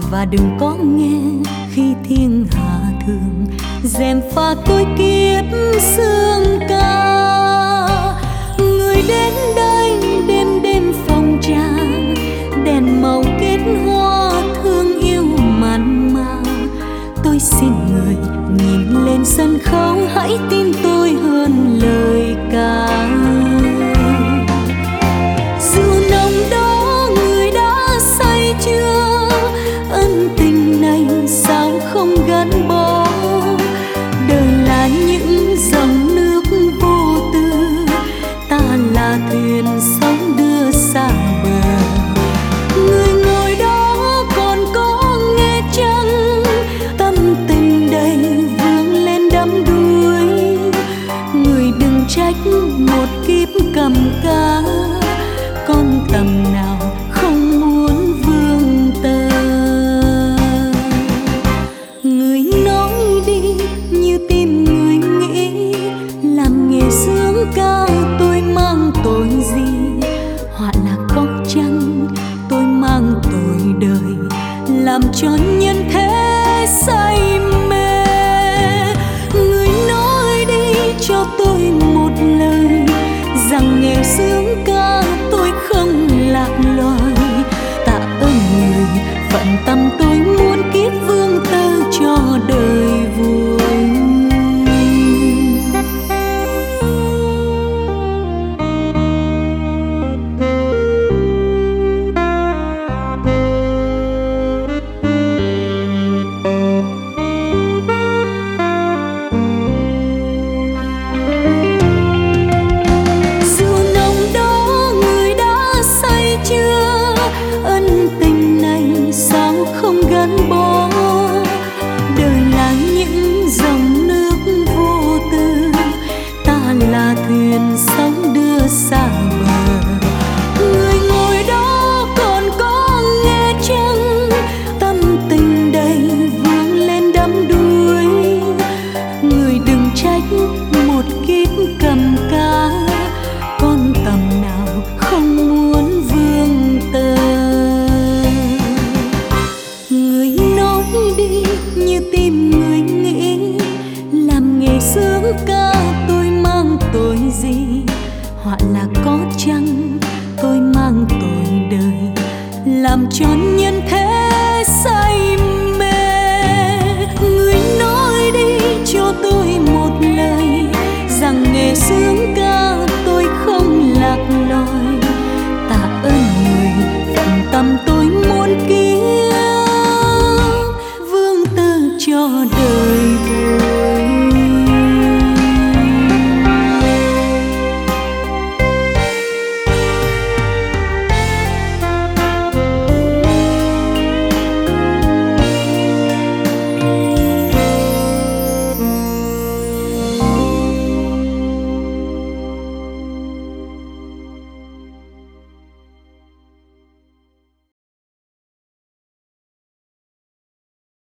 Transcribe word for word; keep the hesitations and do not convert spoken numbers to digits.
và đừng có nghe khi thiên hạ thường dèm pha tôi kiếp sương ca. Người đến đây đêm đêm phòng trà, đèn màu kết hoa thương yêu mặn mà. Tôi xin người nhìn lên sân khấu, hãy tin tôi hơn lời ca. Dù nồng đó người đã say chưa, ân tình này sao không gắn bó. Đời là những dòng nước vô tư, ta là thuyền sóng đưa xa bờ. Người ngồi đó còn có nghe chăng, tâm tình đầy vương lên đắm đuối. Người đừng trách một kiếp cầm cá, con tầm nào không muốn vương tơ. Người nói đi như tim người nghĩ, làm nghề sướng ca tôi mang tội gì. Họa là có chăng tôi mang tội đời, làm cho nhân thế say mê. Người nói đi cho tôi một lời, rằng nghề sướng ca tôi không lạc loài. Tạ ơn người phận tâm tôi muốn kiếp vương tơ cho đời vui. Thuyền sóng đưa xa bờ. Người ngồi đó còn có nghe chăng, tâm tình đầy vương lên đắm đuối. Người đừng trách một kiếp cầm cá, con tầm nào không muốn vương tơ. Người nói đi như tim người nghĩ, làm nghề sướng ca tôi mang tội gì. Họa là có chăng tôi mang tội đời, làm cho nhân thế say mê. Người nói đi cho tôi một lời, rằng nghề sướng ca tôi không lạc loài. Tạ ơn người phận tâm tôi muốn kiếp vương tơ cho đời.